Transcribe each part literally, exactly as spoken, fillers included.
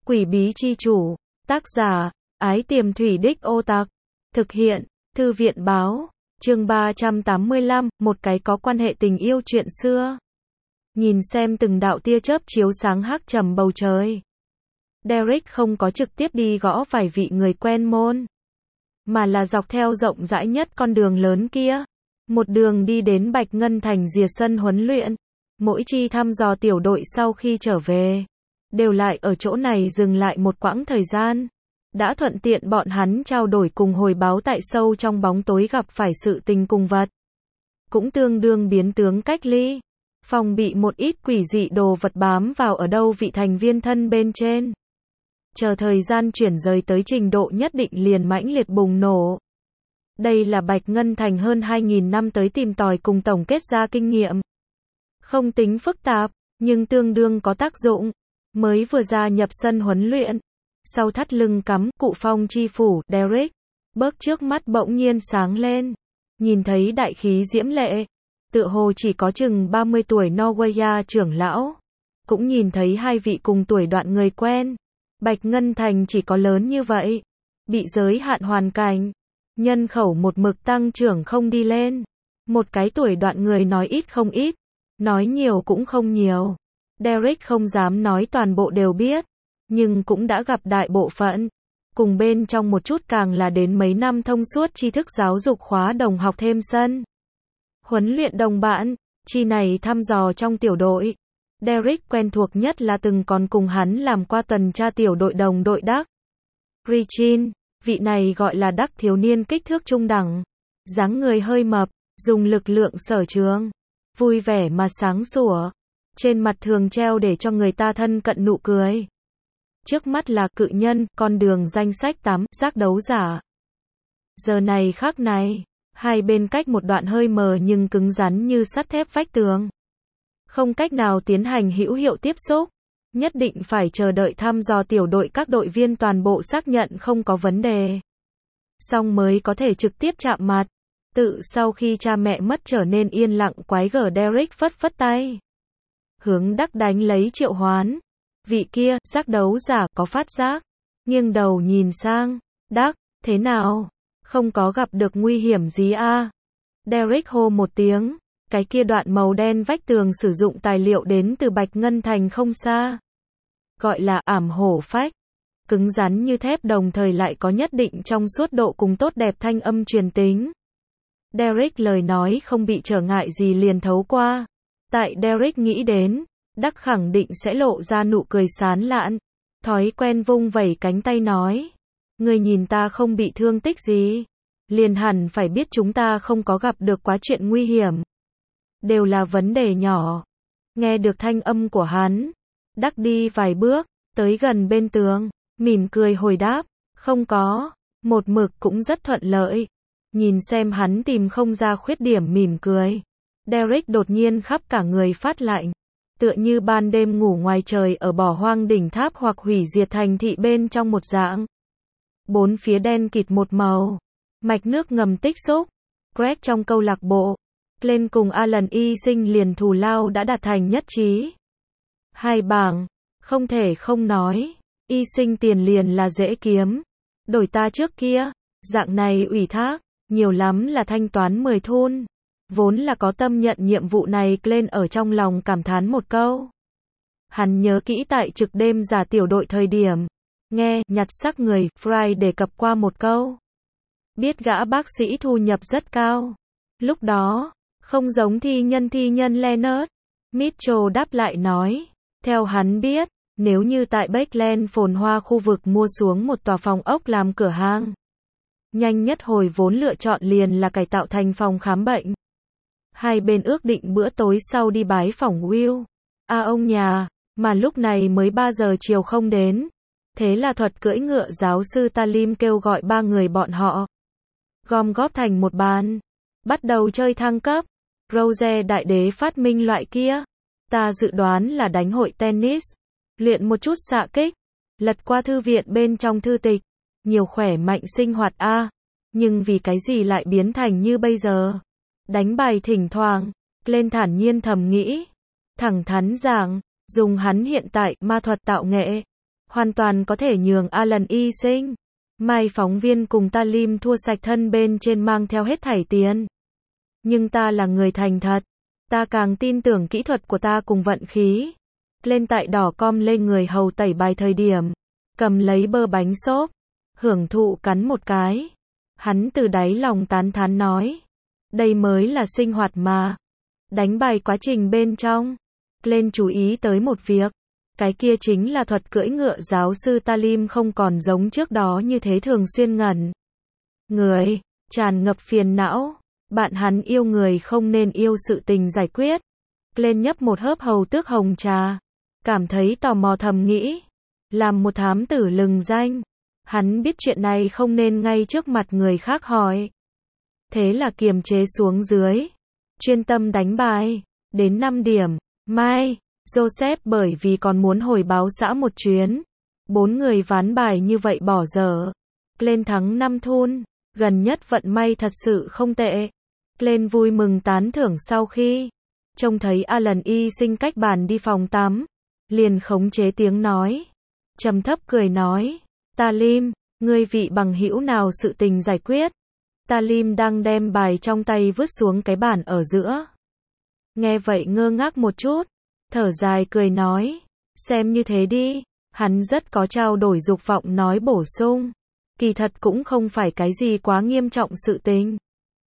Quỷ bí chi chủ. Tác giả, Ái Tiềm Thủy Đích Ô Tặc. Thực hiện, Thư viện báo. Chương ba trăm tám mươi lăm, một cái có quan hệ tình yêu chuyện xưa. Nhìn xem từng đạo tia chớp chiếu sáng hắc trầm bầu trời. Derek không có trực tiếp đi gõ vài vị người quen môn, mà là dọc theo rộng rãi nhất con đường lớn kia. Một đường đi đến Bạch Ngân Thành rìa sân huấn luyện. Mỗi chi thăm dò tiểu đội sau khi trở về, đều lại ở chỗ này dừng lại một quãng thời gian. Đã thuận tiện bọn hắn trao đổi cùng hồi báo tại sâu trong bóng tối gặp phải sự tình cùng vật. Cũng tương đương biến tướng cách ly, phòng bị một ít quỷ dị đồ vật bám vào ở đâu vị thành viên thân bên trên. Chờ thời gian chuyển rời tới trình độ nhất định liền mãnh liệt bùng nổ. Đây là Bạch Ngân Thành hơn hai nghìn năm tới tìm tòi cùng tổng kết ra kinh nghiệm. Không tính phức tạp, nhưng tương đương có tác dụng. Mới vừa ra nhập sân huấn luyện, sau thắt lưng cắm, cụ phong chi phủ, Derek, bước trước mắt bỗng nhiên sáng lên. Nhìn thấy đại khí diễm lệ, tựa hồ chỉ có chừng ba mươi tuổi Norwegia trưởng lão. Cũng nhìn thấy hai vị cùng tuổi đoạn người quen. Bạch Ngân Thành chỉ có lớn như vậy. Bị giới hạn hoàn cảnh. Nhân khẩu một mực tăng trưởng không đi lên. Một cái tuổi đoạn người nói ít không ít. Nói nhiều cũng không nhiều. Derek không dám nói toàn bộ đều biết. Nhưng cũng đã gặp đại bộ phận. Cùng bên trong một chút càng là đến mấy năm thông suốt tri thức giáo dục khóa đồng học thêm sân. Huấn luyện đồng bạn. Chi này thăm dò trong tiểu đội. Derek quen thuộc nhất là từng còn cùng hắn làm qua tuần tra tiểu đội đồng đội Đắc. Richin, vị này gọi là Đắc thiếu niên kích thước trung đẳng. Dáng người hơi mập, dùng lực lượng sở trường. Vui vẻ mà sáng sủa. Trên mặt thường treo để cho người ta thân cận nụ cười. Trước mắt là cự nhân, con đường danh sách tám, giác đấu giả. Giờ này khắc này, hai bên cách một đoạn hơi mờ nhưng cứng rắn như sắt thép vách tường. Không cách nào tiến hành hữu hiệu tiếp xúc. Nhất định phải chờ đợi thăm dò tiểu đội các đội viên toàn bộ xác nhận không có vấn đề. Xong mới có thể trực tiếp chạm mặt. Tự sau khi cha mẹ mất trở nên yên lặng quái gở Derek phất phất tay. Hướng Đắc đánh lấy triệu hoán. Vị kia, giác đấu giả, có phát giác. Nghiêng đầu nhìn sang. Đắc, thế nào? Không có gặp được nguy hiểm gì à? Derek hô một tiếng. Cái kia đoạn màu đen vách tường sử dụng tài liệu đến từ Bạch Ngân Thành không xa. Gọi là ảm hổ phách. Cứng rắn như thép đồng thời lại có nhất định trong suốt độ cùng tốt đẹp thanh âm truyền tính. Derek lời nói không bị trở ngại gì liền thấu qua. Tại Derek nghĩ đến, Đắc khẳng định sẽ lộ ra nụ cười sán lạn. Thói quen vung vẩy cánh tay nói. Người nhìn ta không bị thương tích gì. Liền hẳn phải biết chúng ta không có gặp được quá chuyện nguy hiểm. Đều là vấn đề nhỏ. Nghe được thanh âm của hắn. Đắc đi vài bước, tới gần bên tường, mỉm cười hồi đáp. Không có, một mực cũng rất thuận lợi. Nhìn xem hắn tìm không ra khuyết điểm mỉm cười. Derek đột nhiên khắp cả người phát lạnh. Tựa như ban đêm ngủ ngoài trời ở bỏ hoang đỉnh tháp hoặc hủy diệt thành thị bên trong một dạng. Bốn phía đen kịt một màu. Mạch nước ngầm tích xúc. Greg trong câu lạc bộ. Glenn cùng Alan y sinh liền thù lao đã đạt thành nhất trí. Hai bảng. Không thể không nói. Y sinh tiền liền là dễ kiếm. Đổi ta trước kia. Dạng này ủy thác. Nhiều lắm là thanh toán mười thun. Vốn là có tâm nhận nhiệm vụ này, Glenn ở trong lòng cảm thán một câu. Hắn nhớ kỹ tại trực đêm giả tiểu đội thời điểm. Nghe, nhặt xác người, Fry đề cập qua một câu. Biết gã bác sĩ thu nhập rất cao. Lúc đó, không giống thi nhân thi nhân Leonard. Mitchell đáp lại nói. Theo hắn biết, nếu như tại Bakeland phồn hoa khu vực mua xuống một tòa phòng ốc làm cửa hàng. Nhanh nhất hồi vốn lựa chọn liền là cải tạo thành phòng khám bệnh. Hai bên ước định bữa tối sau đi bái phỏng Will. À ông nhà, mà lúc này mới ba giờ chiều không đến. Thế là thuật cưỡi ngựa giáo sư Talim kêu gọi ba người bọn họ. Gom góp thành một bàn. Bắt đầu chơi thăng cấp. Rose đại đế phát minh loại kia. Ta dự đoán là đánh hội tennis. Luyện một chút xạ kích. Lật qua thư viện bên trong thư tịch. Nhiều khỏe mạnh sinh hoạt a. À. Nhưng vì cái gì lại biến thành như bây giờ? Đánh bài thỉnh thoảng. Lên thản nhiên thầm nghĩ. Thẳng thắn giảng. Dùng hắn hiện tại ma thuật tạo nghệ. hoàn toàn có thể nhường Alan y sinh. Mai phóng viên cùng Talim thua sạch thân bên trên mang theo hết thảy tiền. Nhưng ta là người thành thật. Ta càng tin tưởng kỹ thuật của ta cùng vận khí. Lên tại đỏ com lên người hầu tẩy bài thời điểm. Cầm lấy bơ bánh xốp. Hưởng thụ cắn một cái. Hắn từ đáy lòng tán thán nói. Đây mới là sinh hoạt mà. Đánh bài quá trình bên trong. Lên chú ý tới một việc. Cái kia chính là thuật cưỡi ngựa giáo sư Talim không còn giống trước đó như thế thường xuyên ngẩn. Người, tràn ngập phiền não. Bạn hắn yêu người không nên yêu sự tình giải quyết. Lên nhấp một hớp hầu tước hồng trà. Cảm thấy tò mò thầm nghĩ. Làm một thám tử lừng danh. Hắn biết chuyện này không nên ngay trước mặt người khác hỏi. Thế là kiềm chế xuống dưới. Chuyên tâm đánh bài. Đến năm điểm. Mai, Joseph bởi vì còn muốn hồi báo xã một chuyến. Bốn người ván bài như vậy bỏ dở. Lên thắng năm thun. Gần nhất vận may thật sự không tệ. Lên vui mừng tán thưởng sau khi trông thấy Alan y sinh cách bàn đi phòng tắm. Liền khống chế tiếng nói. Trầm thấp cười nói. Talim, ngươi vị bằng hữu nào sự tình giải quyết. Talim đang đem bài trong tay vứt xuống cái bàn ở giữa. Nghe vậy ngơ ngác một chút. Thở dài cười nói. Xem như thế đi. Hắn rất có trao đổi dục vọng nói bổ sung. Kỳ thật cũng không phải cái gì quá nghiêm trọng sự tình.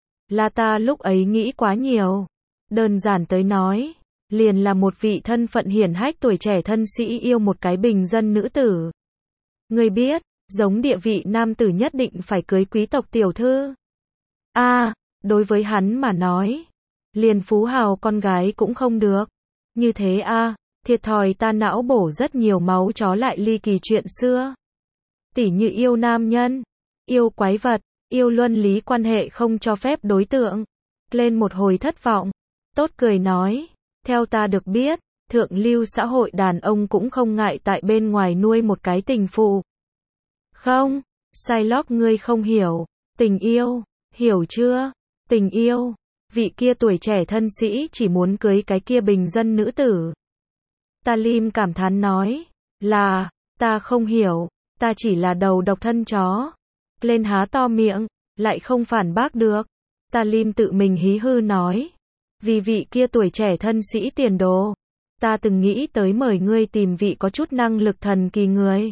Là ta lúc ấy nghĩ quá nhiều. Đơn giản tới nói. Liền là một vị thân phận hiển hách tuổi trẻ thân sĩ yêu một cái bình dân nữ tử. Ngươi biết, giống địa vị nam tử nhất định phải cưới quý tộc tiểu thư. A, à, đối với hắn mà nói. Liền phú hào con gái cũng không được. Như thế a, à, thiệt thòi ta não bổ rất nhiều máu chó lại ly kỳ chuyện xưa. Tỉ như yêu nam nhân, yêu quái vật, yêu luân lý quan hệ không cho phép đối tượng. Lên một hồi thất vọng. Tốt cười nói. Theo ta được biết, thượng lưu xã hội đàn ông cũng không ngại tại bên ngoài nuôi một cái tình phụ. Không, Shylock ngươi không hiểu. Tình yêu, hiểu chưa? Tình yêu. Vị kia tuổi trẻ thân sĩ chỉ muốn cưới cái kia bình dân nữ tử. Talim cảm thán nói. Là, ta không hiểu. Ta chỉ là đầu độc thân chó. Lên há to miệng, lại không phản bác được. Talim tự mình hí hư nói. Vì vị kia tuổi trẻ thân sĩ tiền đồ. Ta từng nghĩ tới mời ngươi tìm vị có chút năng lực thần kỳ người.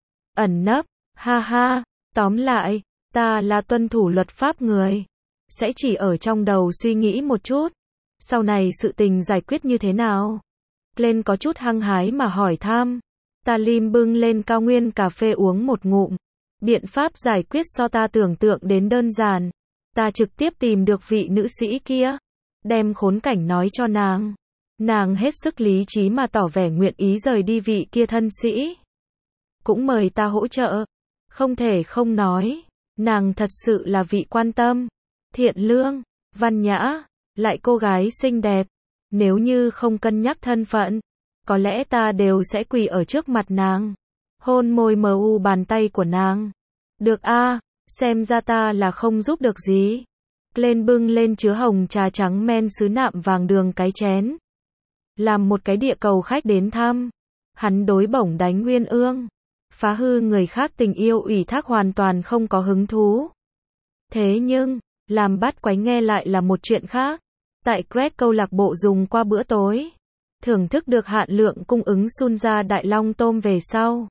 Ẩn nấp, ha ha, tóm lại, ta là tuân thủ luật pháp người. Sẽ chỉ ở trong đầu suy nghĩ một chút. Sau này sự tình giải quyết như thế nào? Lên có chút hăng hái mà hỏi thăm. Talim bưng lên cao nguyên cà phê uống một ngụm. Biện pháp giải quyết so ta tưởng tượng đến đơn giản. Ta trực tiếp tìm được vị nữ sĩ kia. Đem khốn cảnh nói cho nàng. Nàng hết sức lý trí mà tỏ vẻ nguyện ý rời đi vị kia thân sĩ. Cũng mời ta hỗ trợ. Không thể không nói. Nàng thật sự là vị quan tâm. Thiện lương. Văn nhã. Lại cô gái xinh đẹp. Nếu như không cân nhắc thân phận. Có lẽ ta đều sẽ quỳ ở trước mặt nàng. Hôn môi mờ u bàn tay của nàng. Được a, à, xem ra ta là không giúp được gì. Lên bưng lên chứa hồng trà trắng men sứ nạm vàng đường cái chén. Làm một cái địa cầu khách đến thăm. Hắn đối bổng đánh nguyên ương. Phá hư người khác tình yêu ủy thác hoàn toàn không có hứng thú. Thế nhưng, làm bắt quái nghe lại là một chuyện khác. Tại Greg câu lạc bộ dùng qua bữa tối. Thưởng thức được hạn lượng cung ứng sun ra đại long tôm về sau.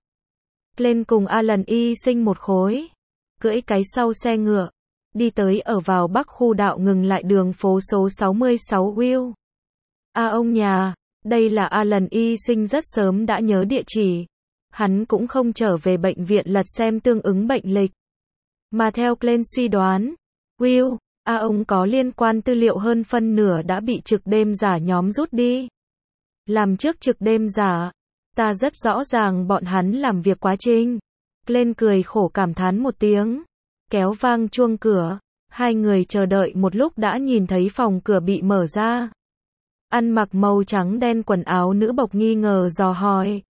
Lên cùng Alan y sinh một khối. Cưỡi cái sau xe ngựa. Đi tới ở vào bắc khu đạo ngừng lại đường phố số sáu mươi sáu Will. A à, ông nhà, đây là Alan y sinh rất sớm đã nhớ địa chỉ. Hắn cũng không trở về bệnh viện lật xem tương ứng bệnh lịch. Mà theo Glenn suy đoán, Will, A à, ông có liên quan tư liệu hơn phân nửa đã bị trực đêm giả nhóm rút đi. Làm trước trực đêm giả, ta rất rõ ràng bọn hắn làm việc quá trình. Glenn cười khổ cảm thán một tiếng. Kéo vang chuông cửa, hai người chờ đợi một lúc đã nhìn thấy phòng cửa bị mở ra. Ăn mặc màu trắng đen quần áo nữ bộc nghi ngờ dò hỏi.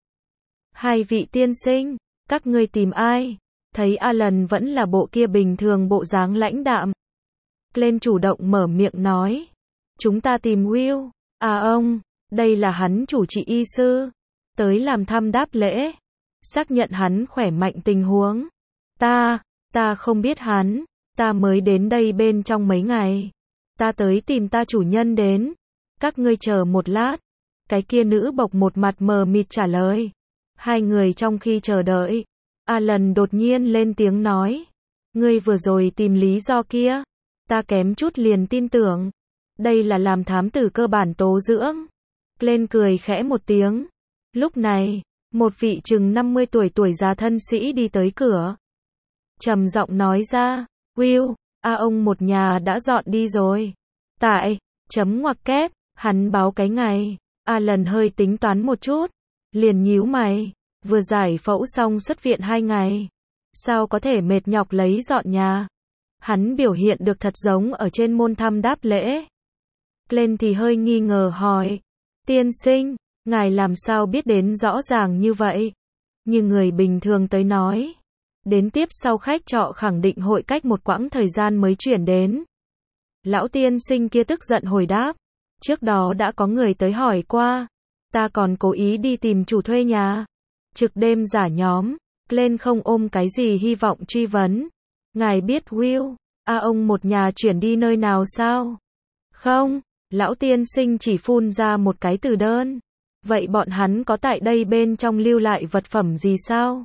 Hai vị tiên sinh, các ngươi tìm ai? Thấy Alan vẫn là bộ kia bình thường bộ dáng lãnh đạm. Glenn chủ động mở miệng nói. Chúng ta tìm Will. À ông, đây là hắn chủ trị y sư. Tới làm thăm đáp lễ. xác nhận hắn khỏe mạnh tình huống. Ta, ta không biết hắn, ta mới đến đây bên trong mấy ngày. Ta tới tìm ta chủ nhân đến. Các ngươi chờ một lát. Cái kia nữ bộc một mặt mờ mịt trả lời. Hai người trong khi chờ đợi, Alan đột nhiên lên tiếng nói. Ngươi vừa rồi tìm lý do kia. Ta kém chút liền tin tưởng. Đây là làm thám tử cơ bản tố dưỡng. Glenn cười khẽ một tiếng. Lúc này, một vị chừng năm mươi tuổi tuổi già thân sĩ đi tới cửa. Trầm giọng nói ra, Will, a ông một nhà đã dọn đi rồi. Tại, chấm ngoặc kép, hắn báo cái ngày. Alan hơi tính toán một chút. Liền nhíu mày, vừa giải phẫu xong xuất viện hai ngày. Sao có thể mệt nhọc lấy dọn nhà? Hắn biểu hiện được thật giống ở trên môn thăm đáp lễ. Glenn thì hơi nghi ngờ hỏi. Tiên sinh, ngài làm sao biết đến rõ ràng như vậy? Như người bình thường tới nói. Đến tiếp sau khách trọ khẳng định hội cách một quãng thời gian mới chuyển đến. Lão tiên sinh kia tức giận hồi đáp. Trước đó đã có người tới hỏi qua. Ta còn cố ý đi tìm chủ thuê nhà. Trực đêm giả nhóm. Glenn không ôm cái gì hy vọng truy vấn. Ngài biết Will, a ông một nhà chuyển đi nơi nào sao? Không, lão tiên sinh chỉ phun ra một cái từ đơn. Vậy bọn hắn có tại đây bên trong lưu lại vật phẩm gì sao?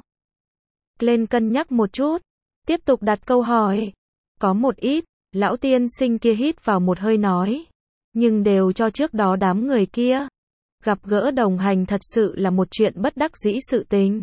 Glenn cân nhắc một chút, tiếp tục đặt câu hỏi. Có một ít, lão tiên sinh kia hít vào một hơi nói. Nhưng đều cho trước đó đám người kia. Gặp gỡ đồng hành thật sự là một chuyện bất đắc dĩ sự tình.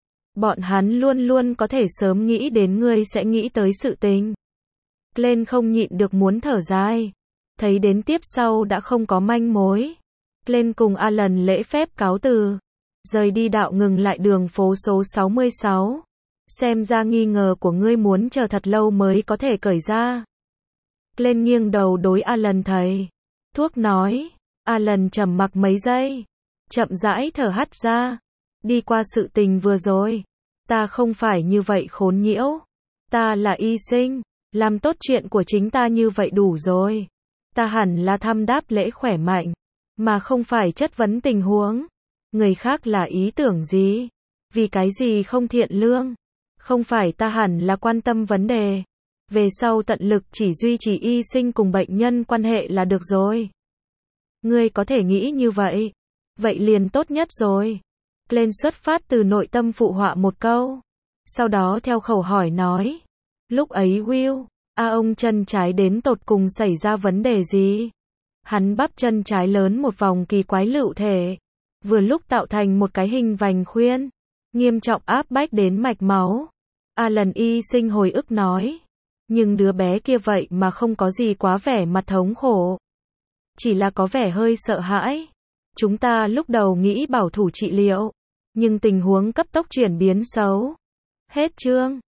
Bọn hắn luôn luôn có thể sớm nghĩ đến ngươi sẽ nghĩ tới sự tình. Glenn không nhịn được muốn thở dài. Thấy đến tiếp sau đã không có manh mối. Glenn cùng Alan lễ phép cáo từ. Rời đi đạo ngừng lại đường phố số sáu mươi sáu. Xem ra nghi ngờ của ngươi muốn chờ thật lâu mới có thể cởi ra. Glenn nghiêng đầu đối Alan thầy. Thuốc nói. Alan trầm mặc mấy giây. Chậm rãi thở hắt ra. Đi qua sự tình vừa rồi. Ta không phải như vậy khốn nhiễu. Ta là y sinh. Làm tốt chuyện của chính ta như vậy đủ rồi. Ta hẳn là thăm đáp lễ khỏe mạnh. Mà không phải chất vấn tình huống. Người khác là ý tưởng gì? Vì cái gì không thiện lương? Không phải ta hẳn là quan tâm vấn đề. Về sau tận lực chỉ duy trì y sinh cùng bệnh nhân quan hệ là được rồi. Ngươi có thể nghĩ như vậy. Vậy liền tốt nhất rồi. Glenn xuất phát từ nội tâm phụ họa một câu. Sau đó theo khẩu hỏi nói. Lúc ấy Will, a ông chân trái đến tột cùng xảy ra vấn đề gì? Hắn bắp chân trái lớn một vòng kỳ quái lựu thể. Vừa lúc tạo thành một cái hình vành khuyên. Nghiêm trọng áp bách đến mạch máu. Alan y sinh hồi ức nói. Nhưng đứa bé kia vậy mà không có gì quá vẻ mặt thống khổ. Chỉ là có vẻ hơi sợ hãi. Chúng ta lúc đầu nghĩ bảo thủ trị liệu. Nhưng tình huống cấp tốc chuyển biến xấu. Hết chương.